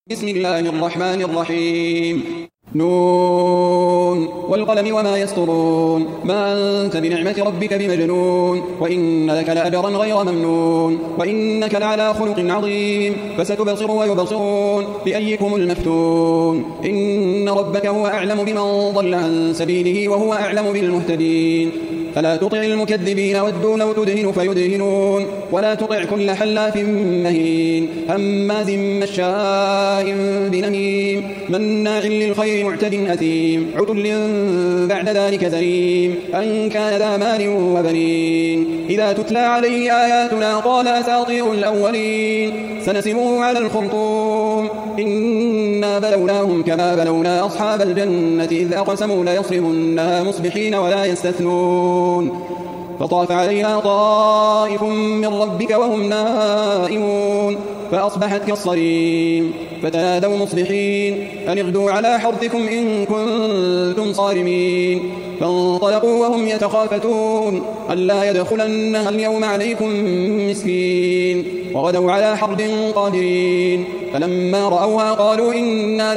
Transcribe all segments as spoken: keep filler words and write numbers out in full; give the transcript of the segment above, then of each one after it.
بسم الله الرحمن الرحيم. نون والقلم وما يسطرون ما أنت بنعمة ربك بمجنون وإن لك لأجرا غير ممنون وإنك لعلى خلق عظيم فستبصر ويبصرون بأيكم المفتون إن ربك هو أعلم بمن ضل عن سبيله وهو أعلم بالمهتدين فلا تطع المكذبين ودوا لو تدهن فيدهنون ولا تطع كل حلاف مهين هماز مشاء بنميم مناع للخير معتد أثيم عتل بعد ذلك زنيم أن كان ذا مال وبنين إذا تتلى عليه آياتنا قال أساطير الأولين سنسمه على الخرطوم إنا بلوناهم كما بلونا أصحاب الجنة إذ أقسموا ليصرمنها مصبحين ولا يستثنون فطاف عليها طائف من ربك وهم نائمون فأصبحت كالصريم فتنادوا مصبحين أن اغدوا على حرثكم إن كنتم صارمين فانطلقوا وهم يتخافتون ألا يدخلنها اليوم عليكم مسكين وغدوا على حرد قادرين فلما رأوها قالوا إنا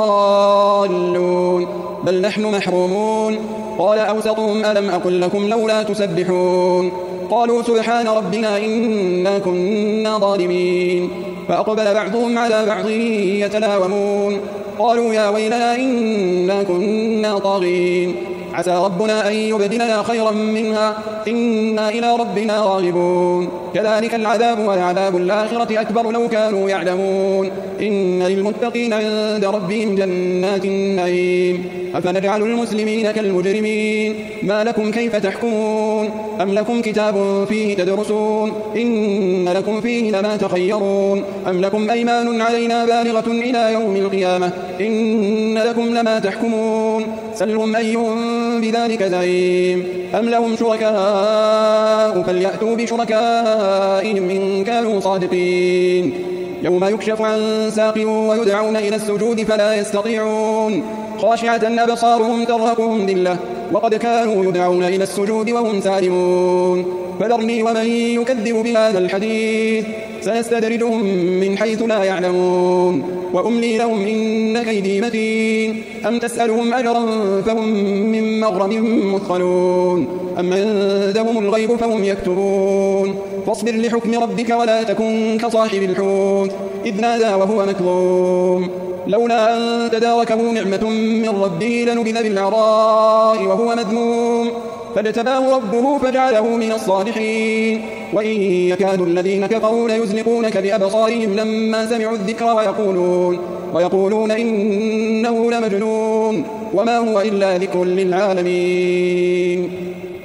لضالون بل نحن محرومون قال أوسطهم ألم أقل لكم لولا تسبحون قالوا سبحان ربنا إنا كنا ظالمين فأقبل بعضهم على بعض يتلاومون قالوا يا ويلنا إنا كنا طاغين عسى ربنا أن يبدلنا خيرا منها إنا إلى ربنا راغبون كذلك العذاب والعذاب الآخرة أكبر لو كانوا يعلمون إن للمتقين عند ربهم جنات النعيم أفنجعل المسلمين كالمجرمين ما لكم كيف تحكمون أم لكم كتاب فيه تدرسون إن لكم فيه لما تخيرون أم لكم أيمان علينا بالغة إلى يوم القيامة إن لكم لما تحكمون سلهم أيهم بذلك زعيم أم لهم شركاء فليأتوا بشركائهم إن كانوا صادقين يوم يكشف عن ساق ويدعون إلى السجود فلا يستطيعون خاشعة أبصارهم ترهقهم ذلة وقد كانوا يدعون إلى السجود وهم سالمون فذرني ومن يكذب بهذا الحديث سنستدرجهم من حيث لا يعلمون وأملي لهم إن كيدي متين أم تسألهم أجرا فهم من مغرم مثقلون أم عندهم الغيب فهم يكتبون فاصبر لحكم ربك ولا تكن كصاحب الحوت إذ نادى وهو مكظوم لولا أن تداركه نعمة من ربه لنبذ بالعراء وهو مذموم فاجتباه ربه فجعله من الصالحين وإن يكاد الذين كفروا ليزلقونك بأبصارهم لما سمعوا الذكر ويقولون, ويقولون إنه لمجنون وما هو إلا ذكر للعالمين.